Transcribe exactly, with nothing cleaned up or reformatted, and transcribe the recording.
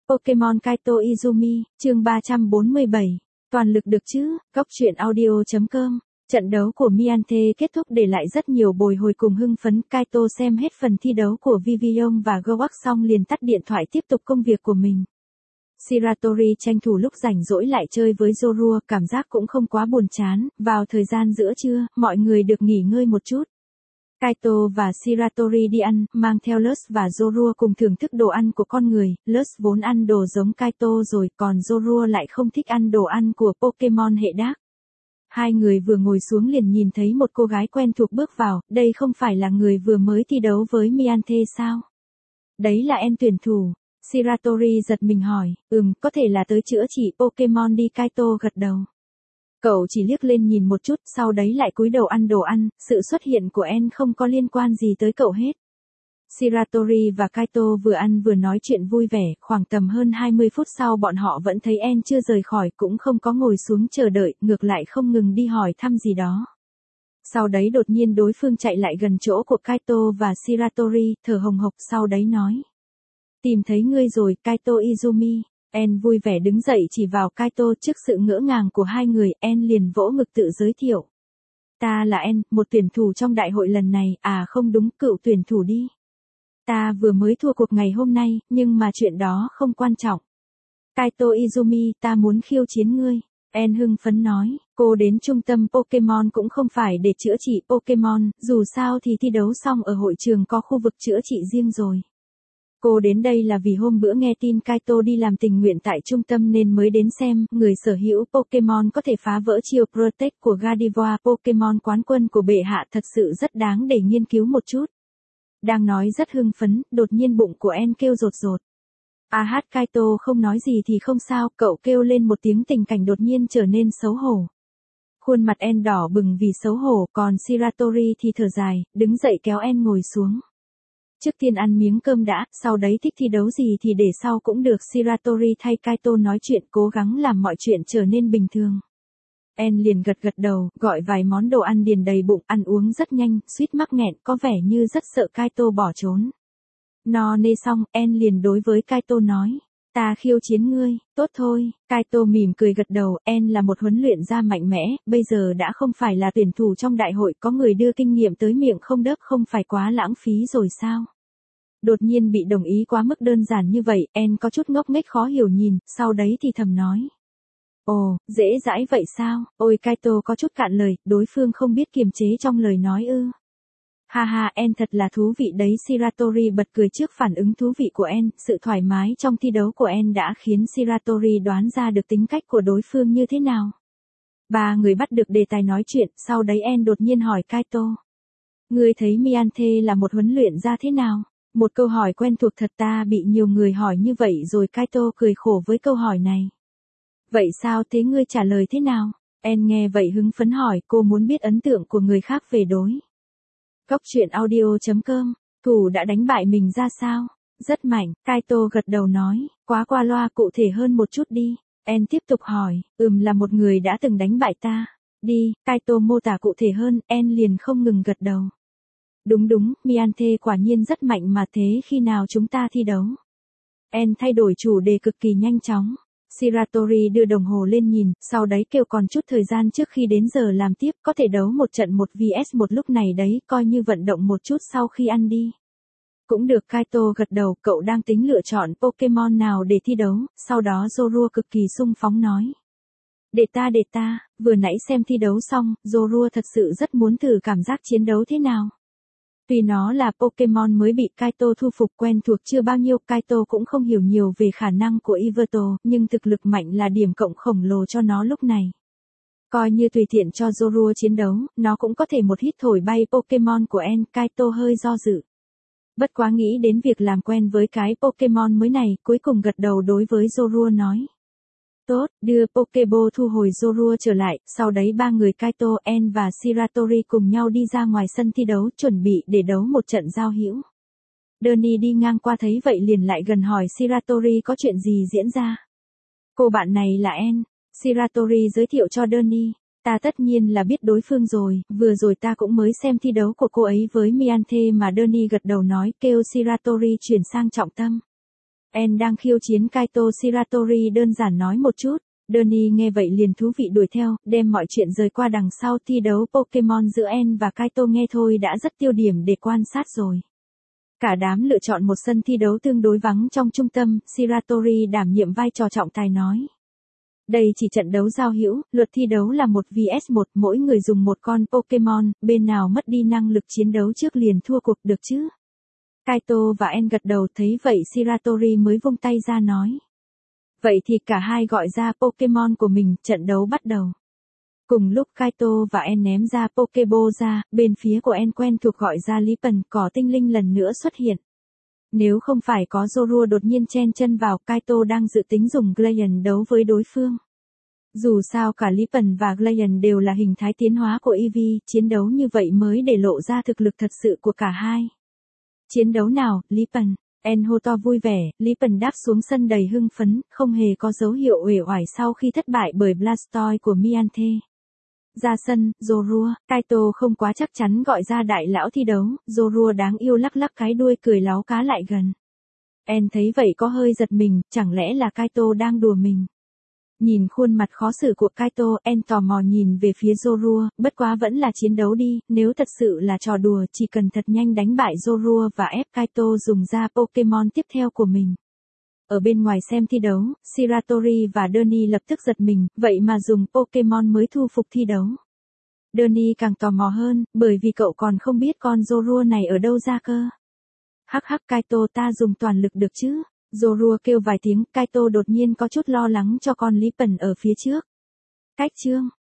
Pokemon Kaito Izumi, chương ba trăm bốn mươi bảy. Toàn lực được chứ, góc truyện audio chấm com. Trận đấu của Mianthe kết thúc để lại rất nhiều bồi hồi cùng hưng phấn. Kaito xem hết phần thi đấu của Vivillon và Gowak xong liền tắt điện thoại tiếp tục công việc của mình. Shiratori tranh thủ lúc rảnh rỗi lại chơi với Zorua, cảm giác cũng không quá buồn chán. Vào thời gian giữa trưa, mọi người được nghỉ ngơi một chút. Kaito và Shiratori đi ăn, mang theo Luz và Zorua cùng thưởng thức đồ ăn của con người. Luz vốn ăn đồ giống Kaito rồi, còn Zorua lại không thích ăn đồ ăn của Pokemon hệ Dark. Hai người vừa ngồi xuống liền nhìn thấy một cô gái quen thuộc bước vào, đây không phải là người vừa mới thi đấu với Mianthe sao? Đấy là em tuyển thủ. Shiratori giật mình hỏi, ừm, có thể là tới chữa trị Pokemon đi. Kaito gật đầu. Cậu chỉ liếc lên nhìn một chút, sau đấy lại cúi đầu ăn đồ ăn, sự xuất hiện của En không có liên quan gì tới cậu hết. Shiratori và Kaito vừa ăn vừa nói chuyện vui vẻ, khoảng tầm hơn hai mươi phút sau bọn họ vẫn thấy En chưa rời khỏi, cũng không có ngồi xuống chờ đợi, ngược lại không ngừng đi hỏi thăm gì đó. Sau đấy đột nhiên đối phương chạy lại gần chỗ của Kaito và Shiratori, thở hồng hộc, sau đấy nói. Tìm thấy ngươi rồi, Kaito Izumi. En vui vẻ đứng dậy chỉ vào Kaito. Trước sự ngỡ ngàng của hai người, En liền vỗ ngực tự giới thiệu. Ta là En, một tuyển thủ trong đại hội lần này, à không đúng, cựu tuyển thủ đi. Ta vừa mới thua cuộc ngày hôm nay, nhưng mà chuyện đó không quan trọng. Kaito Izumi, ta muốn khiêu chiến ngươi. En hưng phấn nói, cô đến trung tâm Pokemon cũng không phải để chữa trị Pokemon, dù sao thì thi đấu xong ở hội trường có khu vực chữa trị riêng rồi. Cô đến đây là vì hôm bữa nghe tin Kaito đi làm tình nguyện tại trung tâm nên mới đến xem. Người sở hữu Pokemon có thể phá vỡ chiêu Protect của Gardevoir, Pokemon quán quân của bệ hạ, thật sự rất đáng để nghiên cứu một chút. Đang nói rất hưng phấn, đột nhiên bụng của En kêu rột rột. À hát, Kaito không nói gì thì không sao, cậu kêu lên một tiếng, tình cảnh đột nhiên trở nên xấu hổ. Khuôn mặt En đỏ bừng vì xấu hổ, còn Shiratori thì thở dài, đứng dậy kéo En ngồi xuống. Trước tiên ăn miếng cơm đã, sau đấy thích thi đấu gì thì để sau cũng được. Shiratori thay Kaito nói chuyện, cố gắng làm mọi chuyện trở nên bình thường. En liền gật gật đầu, gọi vài món đồ ăn điền đầy bụng, ăn uống rất nhanh, suýt mắc nghẹn, có vẻ như rất sợ Kaito bỏ trốn. No nê xong, En liền đối với Kaito nói. Ta khiêu chiến ngươi, tốt thôi. Kaito mỉm cười gật đầu. En là một huấn luyện gia mạnh mẽ, bây giờ đã không phải là tuyển thủ trong đại hội, có người đưa kinh nghiệm tới miệng không đớp, không phải quá lãng phí rồi sao? Đột nhiên bị đồng ý quá mức đơn giản như vậy, En có chút ngốc nghếch khó hiểu nhìn, sau đấy thì thầm nói. Ồ, dễ dãi vậy sao? Ôi, Kaito có chút cạn lời, đối phương không biết kiềm chế trong lời nói ư. Ha ha, En thật là thú vị đấy. Shiratori bật cười trước phản ứng thú vị của En, sự thoải mái trong thi đấu của En đã khiến Shiratori đoán ra được tính cách của đối phương như thế nào. Ba người bắt được đề tài nói chuyện, sau đấy En đột nhiên hỏi Kaito. Ngươi thấy Mianthe là một huấn luyện gia thế nào? Một câu hỏi quen thuộc thật, ta bị nhiều người hỏi như vậy rồi. Kaito cười khổ với câu hỏi này. Vậy sao thế, ngươi trả lời thế nào? En nghe vậy hứng phấn hỏi, cô muốn biết ấn tượng của người khác về đối. Góc truyện audio chấm com, thủ đã đánh bại mình ra sao? Rất mạnh, Kaito gật đầu nói, quá qua loa, cụ thể hơn một chút đi. En tiếp tục hỏi, ừm là một người đã từng đánh bại ta. Đi, Kaito mô tả cụ thể hơn. En liền không ngừng gật đầu. Đúng đúng, Mianthe quả nhiên rất mạnh mà, thế khi nào chúng ta thi đấu? En thay đổi chủ đề cực kỳ nhanh chóng. Shiratori đưa đồng hồ lên nhìn, sau đấy kêu còn chút thời gian trước khi đến giờ làm tiếp, có thể đấu một trận một vs một lúc này đấy, coi như vận động một chút sau khi ăn đi. Cũng được, Kaito gật đầu. Cậu đang tính lựa chọn Pokemon nào để thi đấu? Sau đó Zorua cực kỳ sung phóng nói. Để ta để ta, vừa nãy xem thi đấu xong, Zorua thật sự rất muốn thử cảm giác chiến đấu thế nào. Tuy nó là Pokemon mới bị Kaito thu phục, quen thuộc chưa bao nhiêu, Kaito cũng không hiểu nhiều về khả năng của Yveltal, nhưng thực lực mạnh là điểm cộng khổng lồ cho nó lúc này. Coi như tùy tiện cho Zorua chiến đấu, nó cũng có thể một hít thổi bay Pokemon của En. Kaito hơi do dự. Bất quá nghĩ đến việc làm quen với cái Pokemon mới này, cuối cùng gật đầu đối với Zorua nói. Tốt, đưa Pokeball thu hồi Zorua trở lại, sau đấy ba người Kaito, En và Shiratori cùng nhau đi ra ngoài sân thi đấu, chuẩn bị để đấu một trận giao hữu. Donnie đi ngang qua thấy vậy liền lại gần hỏi Shiratori có chuyện gì diễn ra. Cô bạn này là En. Shiratori giới thiệu cho Donnie. Ta tất nhiên là biết đối phương rồi, vừa rồi ta cũng mới xem thi đấu của cô ấy với Mianthe mà. Donnie gật đầu nói, kêu Shiratori chuyển sang trọng tâm. En đang khiêu chiến Kaito Shiratori đơn giản nói một chút. Donnie nghe vậy liền thú vị đuổi theo, đem mọi chuyện rời qua đằng sau thi đấu Pokemon giữa En và Kaito nghe thôi đã rất tiêu điểm để quan sát rồi. Cả đám lựa chọn một sân thi đấu tương đối vắng trong trung tâm, Shiratori đảm nhiệm vai trò trọng tài nói. Đây chỉ trận đấu giao hữu, luật thi đấu là một vs một, mỗi người dùng một con Pokemon, bên nào mất đi năng lực chiến đấu trước liền thua cuộc được chứ. Kaito và En gật đầu thấy vậy Shiratori mới vung tay ra nói. Vậy thì cả hai gọi ra Pokemon của mình, trận đấu bắt đầu. Cùng lúc Kaito và En ném ra Pokeball ra, bên phía của En quen thuộc gọi ra Lý Pần, cỏ tinh linh lần nữa xuất hiện. Nếu không phải có Zorua đột nhiên chen chân vào, Kaito đang dự tính dùng Glacian đấu với đối phương. Dù sao cả Lý Pần và Glacian đều là hình thái tiến hóa của Eevee, chiến đấu như vậy mới để lộ ra thực lực thật sự của cả hai. Chiến đấu nào, Lý Pần? En hô to vui vẻ, Lý Pần đáp xuống sân đầy hưng phấn, không hề có dấu hiệu uể oải sau khi thất bại bởi Blastoise của Mianthe. Ra sân, Zorua, Kaito không quá chắc chắn gọi ra đại lão thi đấu, Zorua đáng yêu lắc lắc cái đuôi cười láo cá lại gần. En thấy vậy có hơi giật mình, chẳng lẽ là Kaito đang đùa mình. Nhìn khuôn mặt khó xử của Kaito, En tò mò nhìn về phía Zorua, bất quá vẫn là chiến đấu đi, nếu thật sự là trò đùa chỉ cần thật nhanh đánh bại Zorua và ép Kaito dùng ra Pokemon tiếp theo của mình. Ở bên ngoài xem thi đấu, Shiratori và Donnie lập tức giật mình, vậy mà dùng Pokemon mới thu phục thi đấu. Donnie càng tò mò hơn, bởi vì cậu còn không biết con Zorua này ở đâu ra cơ. Hắc hắc Kaito ta dùng toàn lực được chứ? Zorua kêu vài tiếng, Kaito đột nhiên có chút lo lắng cho con Lý Pần ở phía trước. Cách chương